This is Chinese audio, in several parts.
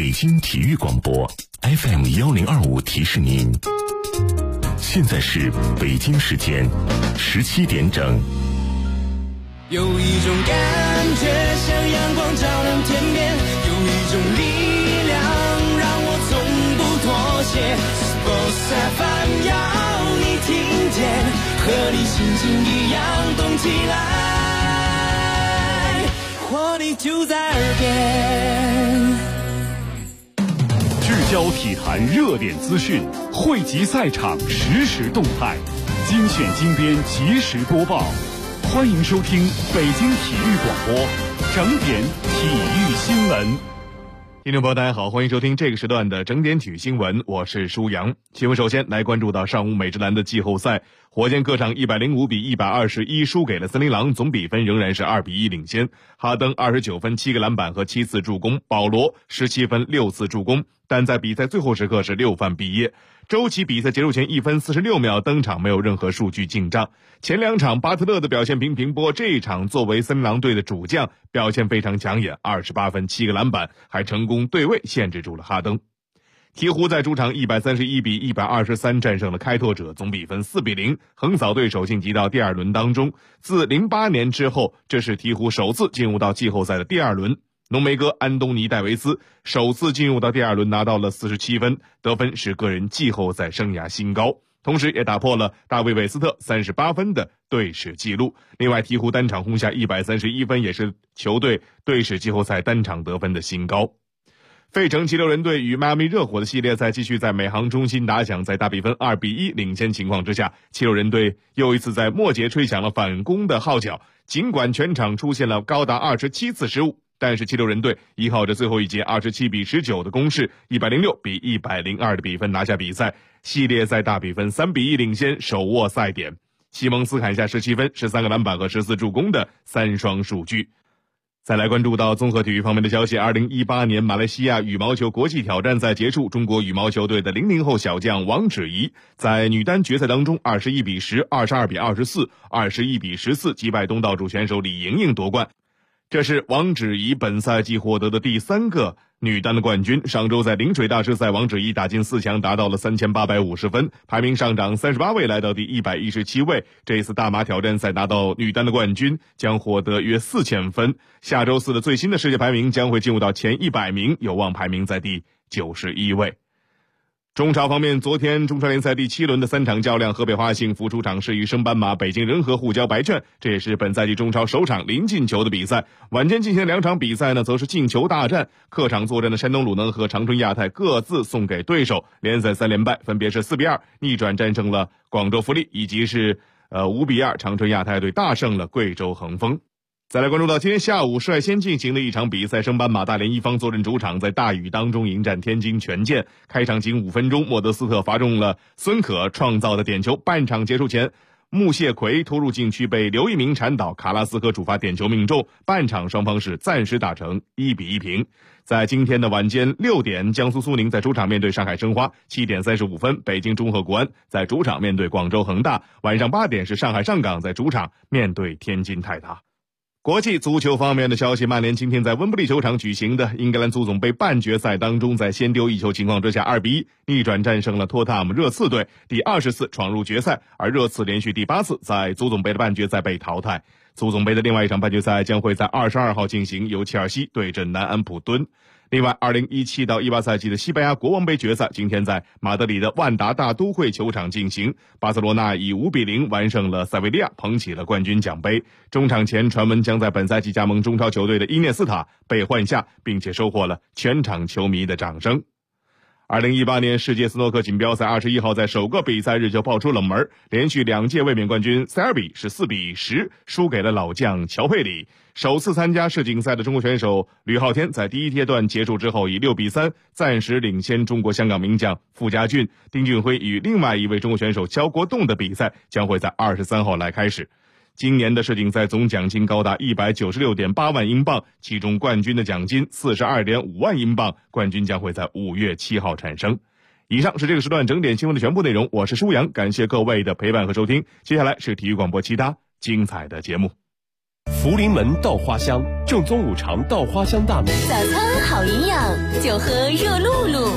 北京体育广播 FM1025提示您，现在是北京时间17点整。 有一种感觉像阳光照亮天边，有一种力量让我从不妥协。Sports FM 要你听见，和你心情一样动起来，活力就在耳边。 聚焦体坛热点资讯，汇集赛场实时动态，精选精编及时播报。欢迎收听北京体育广播整点体育新闻。听众朋友大家好，欢迎收听这个时段的整点体育新闻，我是舒阳。新闻首先来关注到上午美职篮的季后赛，火箭客场105比121输给了森林狼，总比分仍然是2比1领先。哈登29分7个篮板和7次助攻，保罗17分6次助攻，但在比赛最后时刻是6犯毕业。周琦比赛结束前1分46秒登场，没有任何数据进账。前两场巴特勒的表现平平，不过这一场作为森林狼队的主将表现非常抢眼，28分7个篮板，还成功对位限制住了哈登。鹈鹕在主场131比123战胜了开拓者，总比分4比0横扫对手，晋级到第二轮当中。自08年之后，这是鹈鹕首次进入到季后赛的第二轮。浓眉哥安东尼戴维斯首次进入到第二轮，拿到了47分，得分是个人季后赛生涯新高，同时也打破了大卫韦斯特38分的队史纪录。另外，鹈鹕单场轰下131分，也是球队队史季后赛单场得分的新高。费城76人队与迈阿密热火的系列赛继续在美航中心打响，在大比分2比1领先情况之下，76人队又一次在末节吹响了反攻的号角。尽管全场出现了高达27次失误，但是76人队依靠着最后一节27比19的攻势，106比102的比分拿下比赛，系列赛大比分3比1领先，手握赛点。西蒙斯砍下17分、13个篮板和14助攻的3双数据。再来关注到综合体育方面的消息，2018年马来西亚羽毛球国际挑战赛结束，中国羽毛球队的00后小将王芷怡在女单决赛当中21比10、22比24、21比14击败东道主选手李盈莹夺冠。这是王芷怡本赛季获得的第3个女单的冠军。上周在临水大师赛，王芷怡打进4强，达到了3850分，排名上涨38位，来到第117位。这一次大马挑战赛拿到女单的冠军，将获得约4000分。下周4的最新的世界排名将会进入到前100名，有望排名在第91位。中超方面，昨天中超联赛第7轮的3场较量，河北华夏幸福主场是与升班马北京人和互交白卷，这也是本赛季中超首场零进球的比赛。晚间进行2场比赛呢，则是进球大战。客场作战的山东鲁能和长春亚泰各自送给对手，联赛3连败，分别是4比2逆转战胜了广州富力，以及是5比2长春亚泰队大胜了贵州恒丰。再来关注到今天下午率先进行的一场比赛，升班马大连一方坐镇主场，在大雨当中迎战天津权健。开场仅5分钟，莫德斯特罚中了孙可创造的点球。半场结束前，穆谢奎突入禁区被刘一鸣铲倒，卡拉斯科主罚点球命中。半场双方是暂时打成1比1平。在今天的晚间6点，江苏苏宁在主场面对上海申花，7点35分，北京中赫国安在主场面对广州恒大。晚上8点是上海上港在主场面对天津泰达。国际足球方面的消息，曼联今天在温布利球场举行的英格兰足总杯半决赛当中，在先丢1球情况之下2比1逆转战胜了托特纳姆热刺队，第20次闯入决赛，而热刺连续第8次在足总杯的半决赛被淘汰。足总杯的另外一场半决赛将会在22号进行，由切尔西对阵南安普敦。另外，2017到18赛季的西班牙国王杯决赛今天在马德里的万达大都会球场进行，巴塞罗那以5比0完胜了塞维利亚，捧起了冠军奖杯。中场前传闻将在本赛季加盟中超球队的伊涅斯塔被换下，并且收获了全场球迷的掌声。2018年世界斯诺克锦标赛21号在首个比赛日就爆出冷门，连续2届卫冕冠军塞尔比是4比10输给了老将乔佩里。首次参加世锦赛的中国选手吕昊天在第一阶段结束之后以6比3暂时领先中国香港名将傅家俊。丁俊晖与另外一位中国选手肖国栋的比赛将会在23号来开始。今年的世锦赛总奖金高达 196.8 万英镑，其中冠军的奖金 42.5 万英镑，冠军将会在5月7号产生。以上是这个时段整点新闻的全部内容，我是舒阳，感谢各位的陪伴和收听。接下来是体育广播其他精彩的节目。 福临门稻花香，正宗五常稻花香大梅。 早餐好营养，就喝热露露。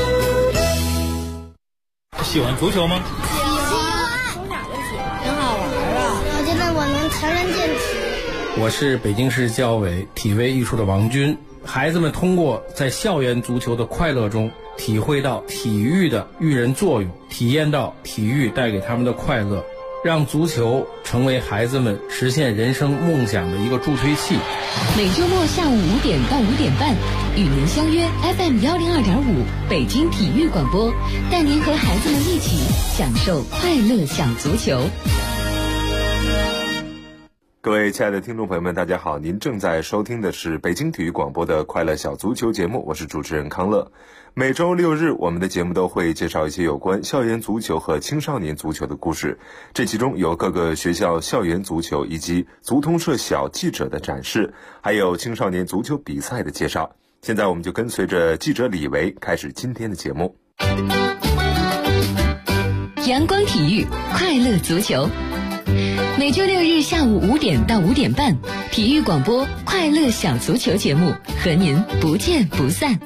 喜欢足球吗？ 喜欢。从哪个喜欢？很好玩啊！我觉得我能强身健体。 我是北京市教委体卫艺术的王军。孩子们通过在校园足球的快乐中，体会到体育的育人作用，体验到体育带给他们的快乐，让足球成为孩子们实现人生梦想的一个助推器。 每周末下午5点到5点半，与您相约 FM102.5北京体育广播，带您和孩子们一起享受快乐小足球。 各位亲爱的听众朋友们，大家好，您正在收听的是北京体育广播的快乐小足球节目，我是主持人康乐。每周6日，我们的节目都会介绍一些有关校园足球和青少年足球的故事，这其中有各个学校校园足球以及足通社小记者的展示，还有青少年足球比赛的介绍。现在我们就跟随着记者李维开始今天的节目。 阳光体育，快乐足球。每周6日下午5点到5点半，体育广播快乐小足球节目和您不见不散。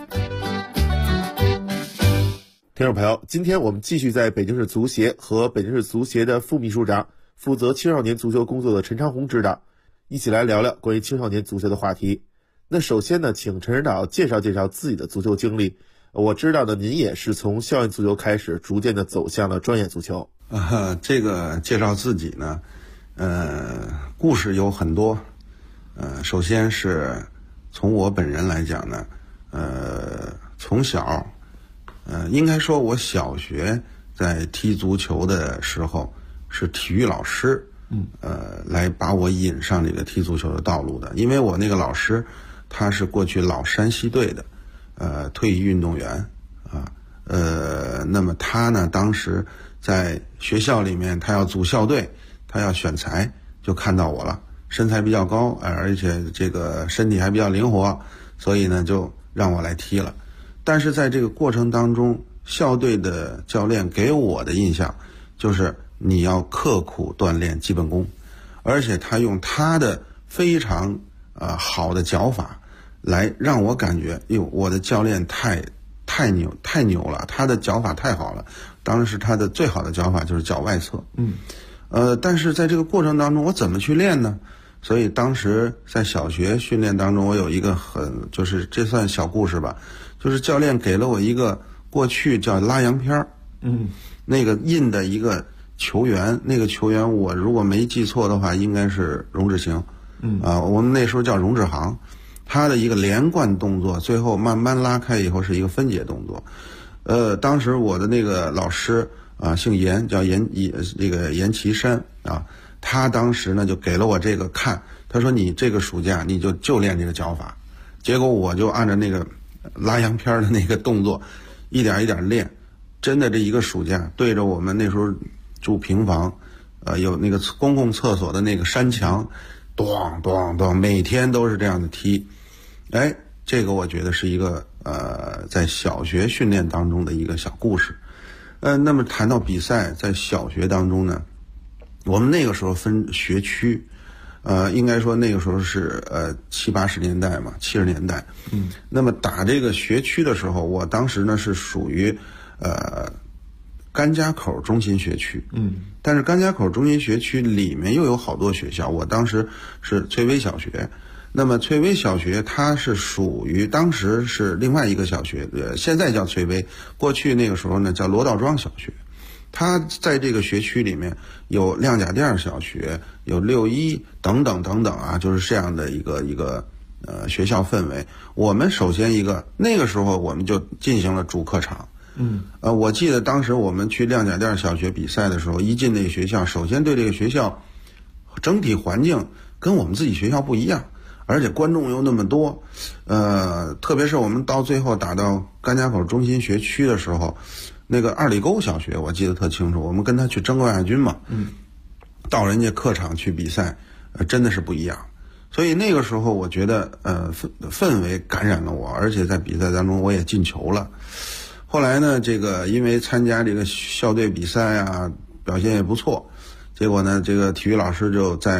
听众朋友，今天我们继续在北京市足协和北京市足协的副秘书长，负责青少年足球工作的陈长红指导，一起来聊聊关于青少年足球的话题。那首先呢，请陈指导介绍介绍自己的足球经历。我知道呢，您也是从校园足球开始，逐渐的走向了专业足球。 这个介绍自己呢，故事有很多。首先是从我本人来讲呢，从小，应该说我小学在踢足球的时候是体育老师，来把我引上这个踢足球的道路的。因为我那个老师他是过去老山西队的退役运动员啊，那么他呢当时在学校里面他要组校队，他要选材，就看到我了，身材比较高，而且这个身体还比较灵活，所以呢就让我来踢了。但是在这个过程当中，校队的教练给我的印象就是你要刻苦锻炼基本功，而且他用他的非常好的脚法来让我感觉，我的教练太牛了，他的脚法太好了。当时他的最好的脚法就是脚外侧。但是在这个过程当中，我怎么去练呢？所以当时在小学训练当中，我有一个就是这算小故事吧，就是教练给了我一个过去叫拉洋片那个印的一个球员，那个球员我如果没记错的话，应该是荣志行。我们那时候叫荣志航。他的一个连贯动作，最后慢慢拉开以后是一个分解动作。当时我的那个老师姓严，叫严其山啊，他当时呢就给了我这个看，他说你这个暑假你就练这个脚法。结果我就按照那个拉洋片的那个动作一点一点练，真的这一个暑假对着我们那时候住平房，有那个公共厕所的那个山墙，咚咚咚，每天都是这样的踢。这个我觉得是一个在小学训练当中的一个小故事。那么谈到比赛，在小学当中呢，我们那个时候分学区，应该说那个时候是70、80年代嘛，70年代。那么打这个学区的时候，我当时呢是属于甘家口中心学区。但是甘家口中心学区里面又有好多学校，我当时是翠微小学。那么翠微小学它是属于当时是另外一个小学，现在叫翠微，过去那个时候呢叫罗道庄小学。它在这个学区里面有亮甲店小学，有61等等等等啊，就是这样的一个学校氛围。我们首先那个时候我们就进行了主客场。我记得当时我们去亮甲店小学比赛的时候，一进那个学校，首先对这个学校整体环境跟我们自己学校不一样，而且观众又那么多，特别是我们到最后打到甘家口中心学区的时候，那个二里沟小学我记得特清楚，我们跟他去争冠亚军嘛，到人家客场去比赛，真的是不一样。所以那个时候我觉得氛围感染了我，而且在比赛当中我也进球了。后来呢，这个因为参加这个校队比赛啊，表现也不错，结果呢，这个体育老师就在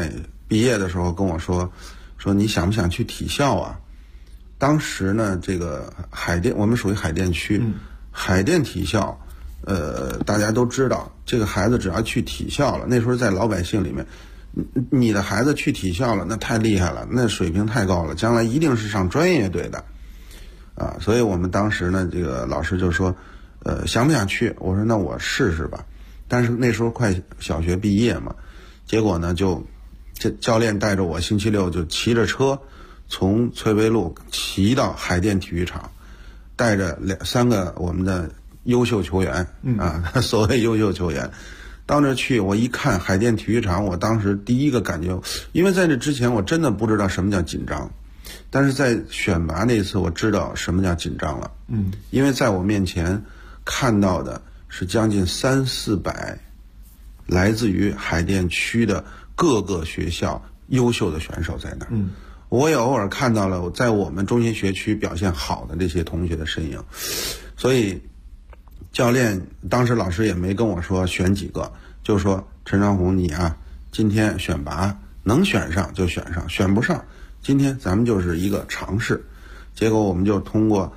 毕业的时候跟我说你想不想去体校啊？当时呢，这个海淀，我们属于海淀区，海淀体校，大家都知道，这个孩子只要去体校了，那时候在老百姓里面，你的孩子去体校了，那太厉害了，那水平太高了，将来一定是上专业队的，啊，所以我们当时呢，这个老师就说，想不想去？我说那我试试吧。但是那时候快小学毕业嘛，结果呢，这教练带着我星期六就骑着车。从翠微路骑到海淀体育场，带着3个我们的优秀球员所谓优秀球员，到那去，我一看海淀体育场，我当时第一个感觉，因为在这之前我真的不知道什么叫紧张，但是在选拔那次我知道什么叫紧张了。因为在我面前看到的是将近300-400来自于海淀区的各个学校优秀的选手在那儿。我也偶尔看到了在我们中心学区表现好的这些同学的身影，所以教练当时老师也没跟我说选几个，就说陈长红你啊，今天选拔能选上就选上，选不上今天咱们就是一个尝试。结果我们就通过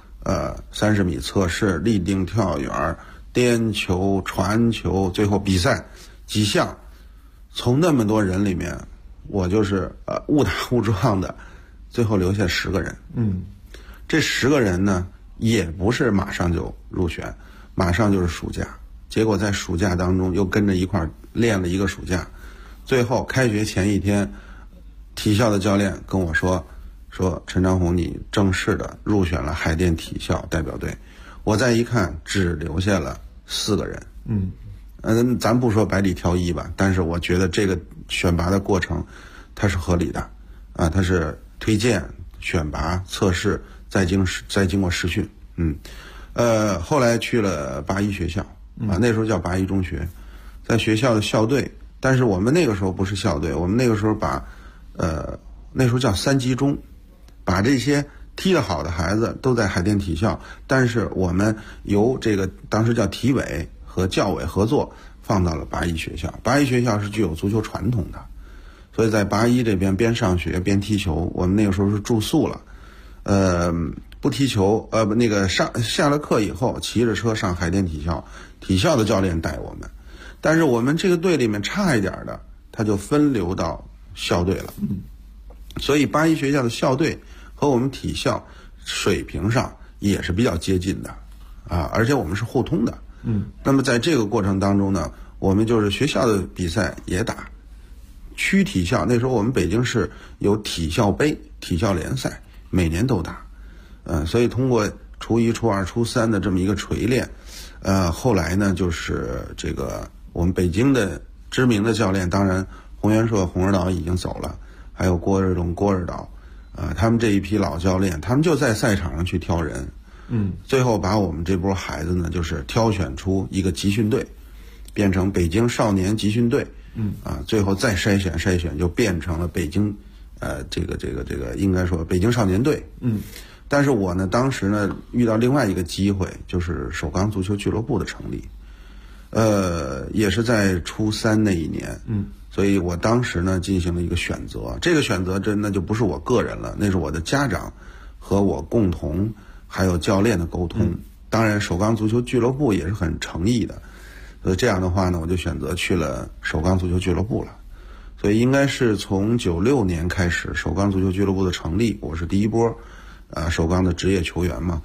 30米测试、立定跳远、颠球、传球，最后比赛几项，从那么多人里面我就是误打误撞的，最后留下10个人。这10个人呢，也不是马上就入选，马上就是暑假。结果在暑假当中又跟着一块练了一个暑假，最后开学前一天，体校的教练跟我说陈长红你正式的入选了海淀体校代表队。我再一看，只留下了4个人。咱不说百里挑一吧，但是我觉得这个选拔的过程它是合理的啊，它是推荐、选拔、测试，再经过实训。后来去了81学校啊，那时候叫81中学，在学校的校队，但是我们那个时候不是校队，我们那个时候那时候叫3级中，把这些踢得好的孩子都在海淀体校，但是我们由这个当时叫体委和教委合作放到了81学校。81学校是具有足球传统的，所以在81这边边上学边踢球。我们那个时候是住宿了，不踢球，下了课以后骑着车上海淀体校，体校的教练带我们。但是我们这个队里面差一点的，他就分流到校队了。所以81学校的校队和我们体校水平上也是比较接近的啊，而且我们是互通的。那么在这个过程当中呢，我们就是学校的比赛也打，区体校那时候我们北京市有体校杯、体校联赛，每年都打。所以通过初1、初2、初3的这么一个锤炼，后来呢就是这个我们北京的知名的教练，当然洪元硕、洪指导已经走了，还有郭日东、郭指导，他们这一批老教练，他们就在赛场上去挑人。最后把我们这波孩子呢，就是挑选出一个集训队，变成北京少年集训队。最后再筛选，就变成了北京，这个应该说北京少年队。但是我呢，当时呢遇到另外一个机会，就是首钢足球俱乐部的成立，也是在初3那一年。所以我当时呢进行了一个选择，这个选择真的就不是我个人了，那是我的家长和我共同。还有教练的沟通，当然首钢足球俱乐部也是很诚意的，所以这样的话呢，我就选择去了首钢足球俱乐部了。所以应该是从96年开始，首钢足球俱乐部的成立，我是第一波首钢的职业球员嘛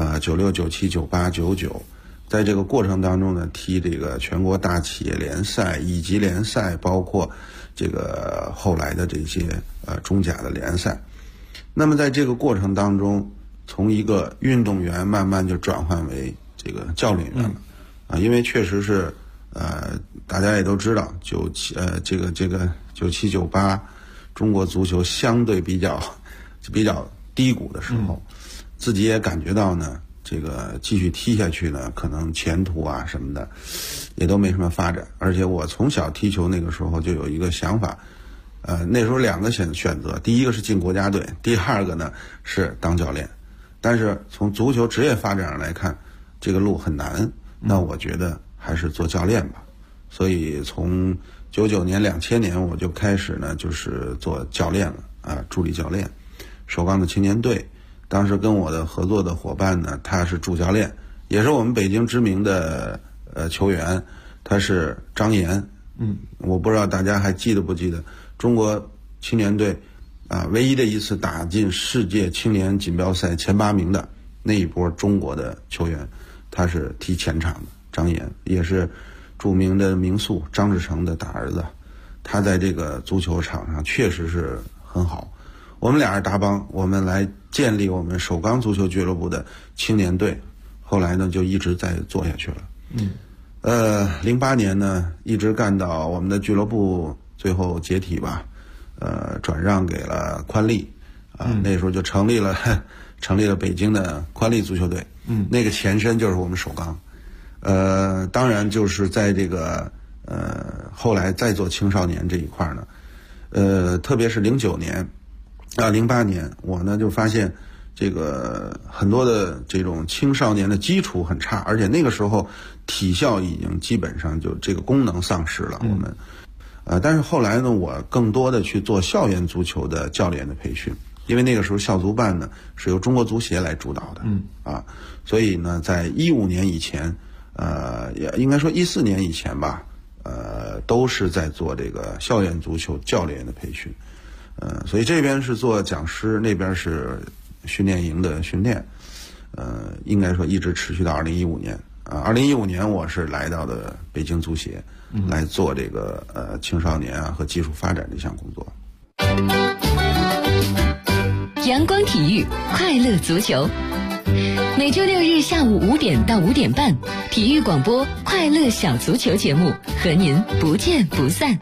，96、97、98、99，在这个过程当中呢，踢这个全国大企业联赛、乙级联赛，包括这个后来的这些中甲的联赛。那么在这个过程当中，从一个运动员慢慢就转换为这个教练员了，因为确实是大家也都知道97、98中国足球相对比较低谷的时候，自己也感觉到呢，这个继续踢下去呢，可能前途啊什么的也都没什么发展。而且我从小踢球那个时候就有一个想法，那时候2个选择，第一个是进国家队，第2个呢是当教练。但是从足球职业发展上来看，这个路很难，那我觉得还是做教练吧。所以从 99年、2000年我就开始呢，就是做教练了啊，助理教练，首钢的青年队。当时跟我的合作的伙伴呢，他是主教练，也是我们北京知名的球员，他是张岩。我不知道大家还记得不记得中国青年队啊，唯一的一次打进世界青年锦标赛前8名的那一波中国的球员，他是踢前场的张岩，也是著名的名宿张志成的大儿子。他在这个足球场上确实是很好。我们俩人搭帮，我们来建立我们首钢足球俱乐部的青年队，后来呢就一直在做下去了。08年呢一直干到我们的俱乐部最后解体吧，转让给了宽利啊，那时候就成立了北京的宽利足球队。那个前身就是我们首钢。当然就是在这个后来再做青少年这一块呢，特别是09年。08年我呢就发现这个很多的这种青少年的基础很差，而且那个时候体校已经基本上就这个功能丧失了。我们但是后来呢，我更多的去做校园足球的教练的培训，因为那个时候校足办呢是由中国足协来主导的。所以呢在15年以前，也应该说14年以前吧，都是在做这个校园足球教练的培训。所以这边是做讲师，那边是训练营的训练，应该说一直持续到2015年。2015年我是来到的北京足协，来做这个青少年和技术发展这项工作。 阳光体育，快乐足球。每周6日下午5点到5点半，体育广播快乐小足球节目和您不见不散。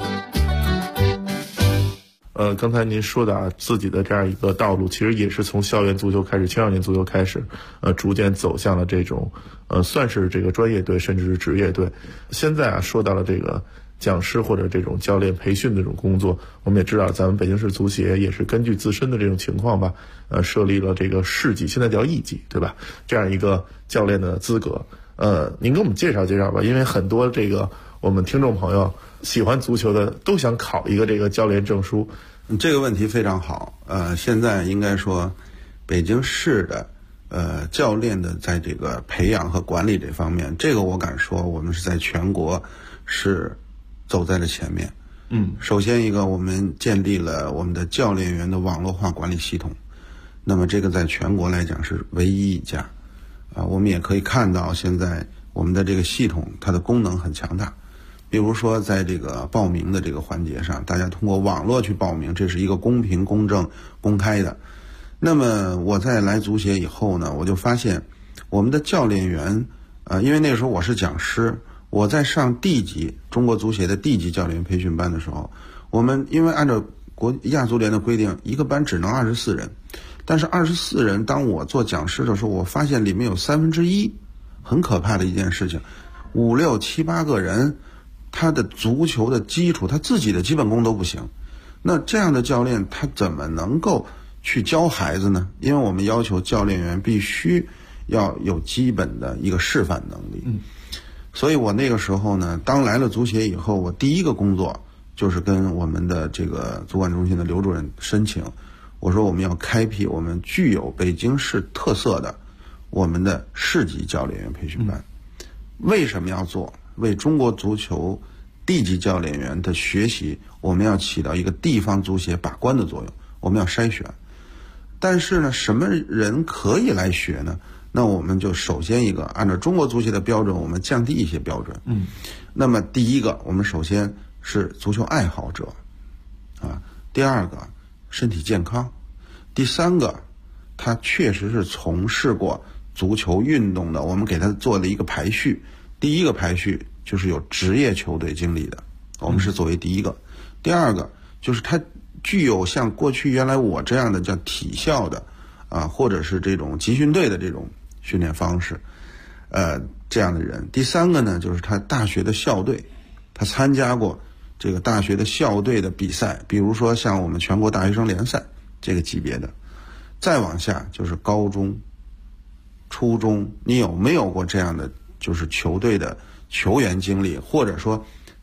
刚才您说的自己的这样一个道路，其实也是从校园足球开始，青少年足球开始，逐渐走向了这种，算是这个专业队，甚至是职业队。现在说到了这个讲师或者这种教练培训的这种工作，我们也知道，咱们北京市足协也是根据自身的这种情况吧，设立了这个市级，现在叫一级，对吧？这样一个教练的资格。您给我们介绍介绍吧，因为很多这个我们听众朋友喜欢足球的都想考一个这个教练证书。 这个问题非常好。现在应该说北京市的教练的在这个培养和管理这方面，这个我敢说我们是在全国是走在了前面。首先一个，我们建立了我们的教练员的网络化管理系统，那么这个在全国来讲是唯一一家。我们也可以看到现在我们的这个系统它的功能很强大。比如说在这个报名的这个环节上，大家通过网络去报名，这是一个公平公正公开的。那么我在来足协以后呢，我就发现我们的教练员因为那个时候我是讲师，我在上D级中国足协的D级教练培训班的时候，我们因为按照亚足联的规定，一个班只能24人，但是24人当我做讲师的时候，我发现里面有1/3，很可怕的一件事情，5、6、7、8个人他的足球的基础，他自己的基本功都不行，那这样的教练他怎么能够去教孩子呢？因为我们要求教练员必须要有基本的一个示范能力。所以我那个时候呢，当来了足协以后，我第一个工作就是跟我们的这个足管中心的刘主任申请，我说我们要开辟我们具有北京市特色的我们的市级教练员培训班。为什么要做？为中国足球地级教练员的学习，我们要起到一个地方足协把关的作用，我们要筛选。但是呢，什么人可以来学呢？那我们就首先一个，按照中国足协的标准，我们降低一些标准。那么第一个，我们首先是足球爱好者，第二个身体健康，第三个他确实是从事过足球运动的，我们给他做了一个排序。第一个排序就是有职业球队经历的，我们是作为第一个。第二个就是他具有像过去原来我这样的叫体校的或者是这种集训队的这种训练方式这样的人。第三个呢，就是他大学的校队，他参加过这个大学的校队的比赛，比如说像我们全国大学生联赛这个级别的。再往下就是高中初中，你有没有过这样的就是球队的球员经历，或者说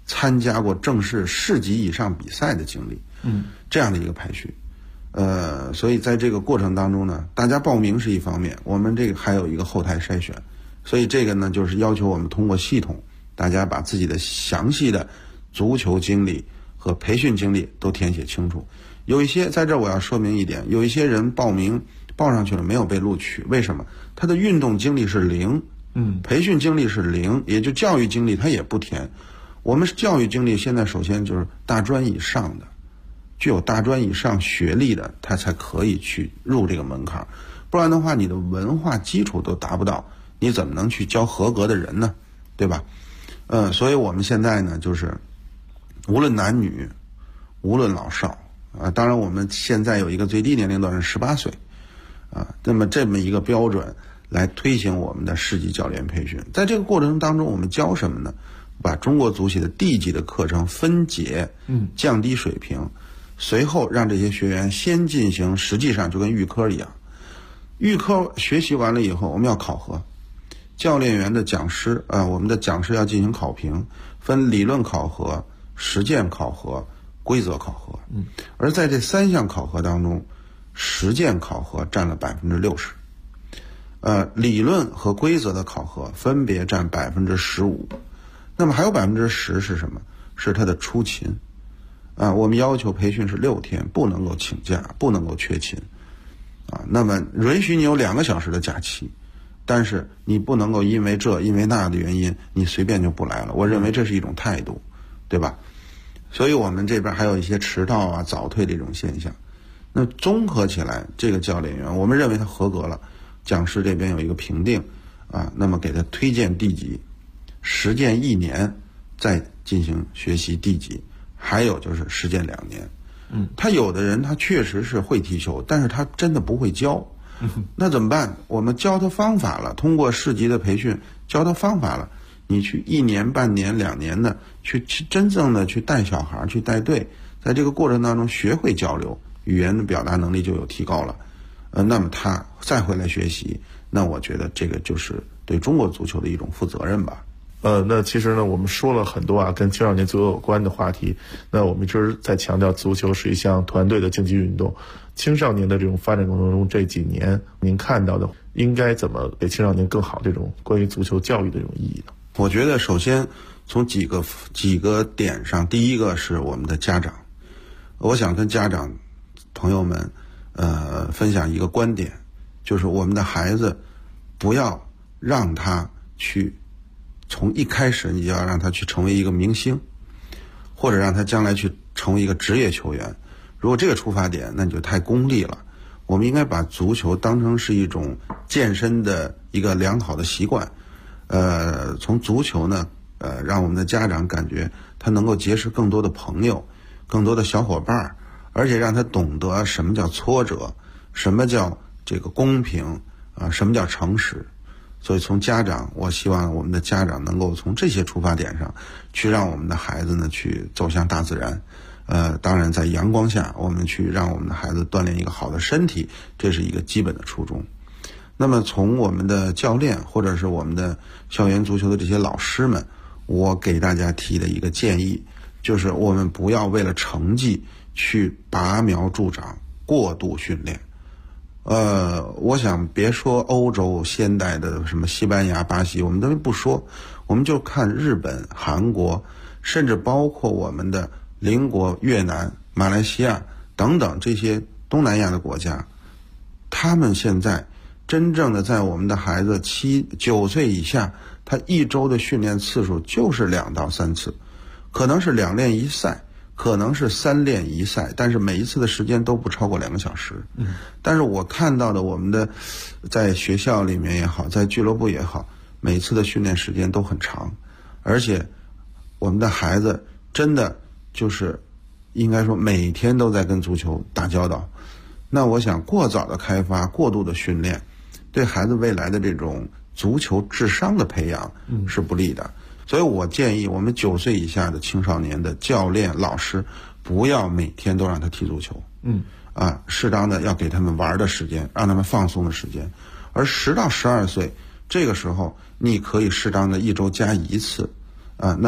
参加过正式市级以上比赛的经历，这样的一个排序。所以在这个过程当中呢，大家报名是一方面，我们这个还有一个后台筛选，所以这个呢就是要求我们通过系统，大家把自己的详细的足球经历和培训经历都填写清楚。有一些在这儿我要说明一点，有一些人报上去了没有被录取，为什么？他的运动经历是0，培训经历是0，也就教育经历他也不填。我们教育经历现在首先就是大专以上的，具有大专以上学历的，他才可以去入这个门槛，不然的话你的文化基础都达不到，你怎么能去教合格的人呢？对吧？所以我们现在呢就是无论男女，无论老少当然我们现在有一个最低年龄段是18岁那么这么一个标准来推行我们的市级教练培训。在这个过程当中我们教什么呢？把中国足协的地级的课程分解，降低水平，随后让这些学员先进行，实际上就跟预科一样，预科学习完了以后我们要考核，教练员的讲师我们的讲师要进行考评，分理论考核、实践考核、规则考核。而在这3项考核当中，实践考核占了60%，理论和规则的考核分别占15%。那么还有10%是什么？是他的出勤我们要求培训是6天，不能够请假，不能够缺勤那么允许你有2个小时的假期，但是你不能够因为这因为那的原因你随便就不来了，我认为这是一种态度，对吧？所以我们这边还有一些迟到早退这种现象。那综合起来，这个教练员我们认为他合格了，讲师这边有一个评定那么给他推荐地级，实践1年再进行学习地级，还有就是实践2年。他有的人他确实是会踢球，但是他真的不会教，那怎么办？我们教他方法了，通过市级的培训教他方法了，你去1年、半年、2年的去真正的去带小孩，去带队，在这个过程当中学会交流，语言的表达能力就有提高了。那么他再回来学习，那我觉得这个就是对中国足球的一种负责任吧。 那其实呢，我们说了很多跟青少年足球有关的话题。那我们一直在强调，足球是一项团队的竞技运动。青少年的这种发展过程中，这几年您看到的，应该怎么给青少年更好这种关于足球教育的这种意义呢？ 我觉得首先从几个点上，第一个是我们的家长，我想跟家长朋友们分享一个观点，就是我们的孩子不要让他去从一开始你就要让他去成为一个明星，或者让他将来去成为一个职业球员。如果这个出发点，那你就太功利了。我们应该把足球当成是一种健身的一个良好的习惯。从足球呢，让我们的家长感觉他能够结识更多的朋友，更多的小伙伴，而且让他懂得什么叫挫折，什么叫这个公平什么叫诚实。所以从家长，我希望我们的家长能够从这些出发点上去让我们的孩子呢去走向大自然。当然在阳光下，我们去让我们的孩子锻炼一个好的身体，这是一个基本的初衷。那么从我们的教练或者是我们的校园足球的这些老师们，我给大家提的一个建议，就是我们不要为了成绩去拔苗助长，过度训练。我想别说欧洲现代的什么西班牙、巴西，我们都不说，我们就看日本、韩国，甚至包括我们的邻国越南、马来西亚等等这些东南亚的国家，他们现在真正的在我们的孩子7、9岁以下，他1周的训练次数就是2到3次，可能是2练1赛，可能是3练1赛，但是每一次的时间都不超过2个小时。但是我看到的我们的在学校里面也好，在俱乐部也好，每次的训练时间都很长，而且我们的孩子真的就是应该说每天都在跟足球打交道。那我想过早的开发、过度的训练，对孩子未来的这种足球智商的培养是不利的。所以我建议我们9岁以下的青少年的教练老师不要每天都让他踢足球，适当的要给他们玩的时间，让他们放松的时间。而10到12岁这个时候，你可以适当的1周加1次，那么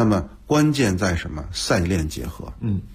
关键在什么？赛练结合。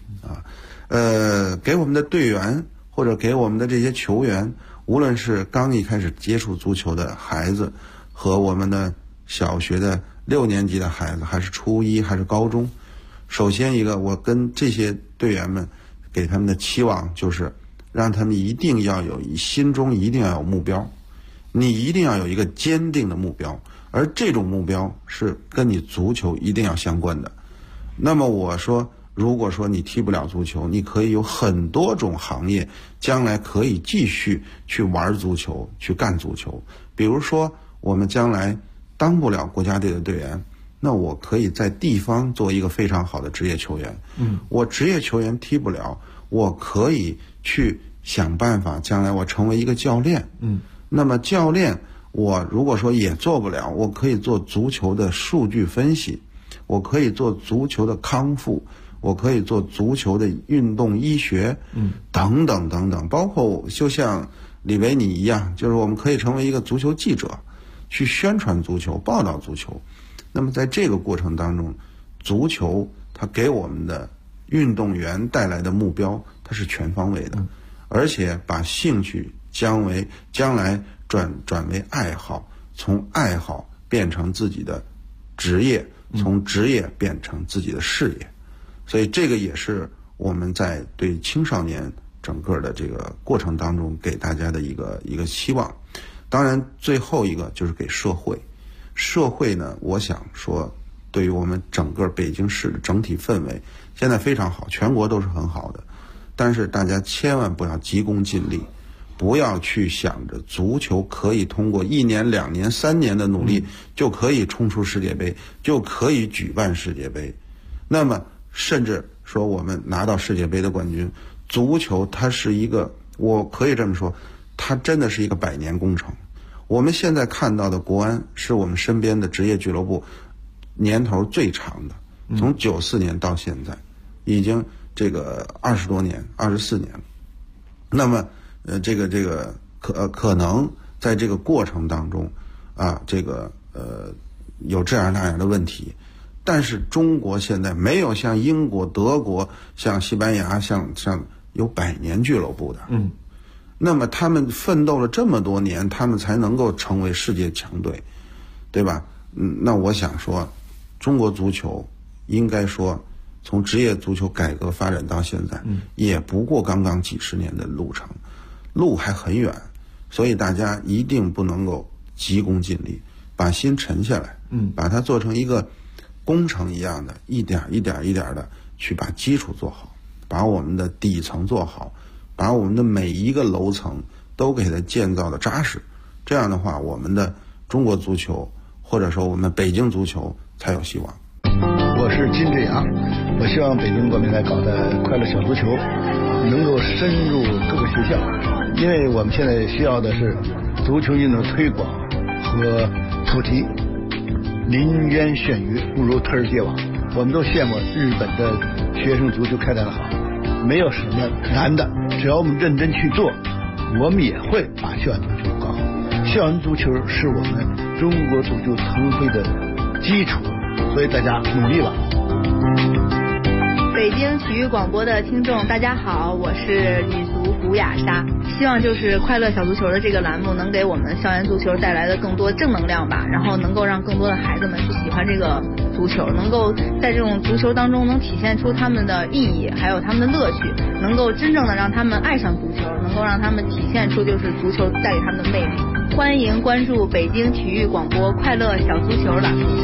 给我们的队员或者给我们的这些球员，无论是刚一开始接触足球的孩子，和我们的小学的6年级的孩子，还是初一还是高中，首先一个，我跟这些队员们给他们的期望就是让他们一定要有心中一定要有目标，你一定要有一个坚定的目标，而这种目标是跟你足球一定要相关的。那么我说，如果说你踢不了足球，你可以有很多种行业将来可以继续去玩足球，去干足球。比如说我们将来当不了国家队的队员，那我可以在地方做一个非常好的职业球员。我职业球员踢不了，我可以去想办法将来我成为一个教练。那么教练我如果说也做不了，我可以做足球的数据分析，我可以做足球的康复，我可以做足球的运动医学，等等等等，包括就像李维尼一样，就是我们可以成为一个足球记者，去宣传足球，报道足球。那么在这个过程当中，足球它给我们的运动员带来的目标，它是全方位的，而且把兴趣将来转为爱好，从爱好变成自己的职业，从职业变成自己的事业。所以这个也是我们在对青少年整个的这个过程当中给大家的一个期望。当然最后一个就是给社会呢，我想说对于我们整个北京市的整体氛围现在非常好，全国都是很好的，但是大家千万不要急功近利，不要去想着足球可以通过1年2年3年的努力就可以冲出世界杯，就可以举办世界杯。那么甚至说我们拿到世界杯的冠军，足球它是一个，我可以这么说，它真的是一个100年工程。我们现在看到的国安是我们身边的职业俱乐部年头最长的，从94年到现在已经这个20多年24年了。那么可能在这个过程当中有这样那样的问题，但是中国现在没有像英国、德国、像西班牙、像有100年俱乐部的。那么他们奋斗了这么多年，他们才能够成为世界强队，对吧？那我想说，中国足球应该说从职业足球改革发展到现在，也不过刚刚几十年的路程，路还很远，所以大家一定不能够急功近利，把心沉下来，把它做成一个工程一样的，一点一点的去把基础做好，把我们的底层做好，把我们的每一个楼层都给它建造的扎实，这样的话我们的中国足球或者说我们北京足球才有希望。 我是金志阳，我希望北京国民来搞的快乐小足球能够深入各个学校，因为我们现在需要的是足球运动推广和普及。林渊炫鱼不如推儿结网，我们都羡慕日本的学生足球开展的好，没有什么难的，只要我们认真去做，我们也会把校园足球搞好。校园足球是我们中国足球腾飞的基础，所以大家努力吧。 北京体育广播的听众大家好，我是女足古雅莎，希望就是快乐小足球的这个栏目能给我们校园足球带来的更多正能量吧，然后能够让更多的孩子们去喜欢这个足球，能够在这种足球当中能体现出他们的意义还有他们的乐趣，能够真正的让他们爱上足球，能够让他们体现出就是足球带给他们的魅力。欢迎关注北京体育广播快乐小足球栏目。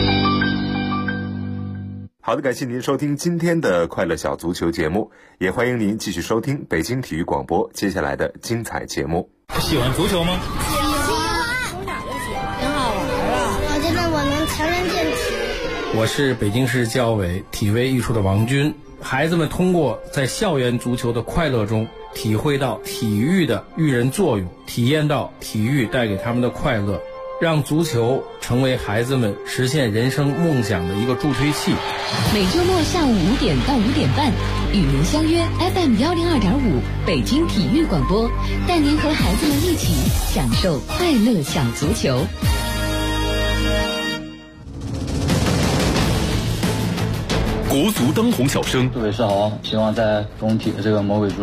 好的，感谢您收听今天的快乐小足球节目，也欢迎您继续收听北京体育广播接下来的精彩节目。 喜欢足球吗？ 喜欢。 从小就喜欢，挺好玩啊！ 我觉得我能强身健体。 我是北京市教委体卫艺术的王军。孩子们通过在校园足球的快乐中，体会到体育的育人作用，体验到体育带给他们的快乐，让足球成为孩子们实现人生梦想的一个助推器。 每周末下午5点到5点半，与您相约 FM 102.5北京体育广播，带您和孩子们一起享受快乐小足球。 国足当红小生。 杜伟是好，希望在中体的这个魔鬼足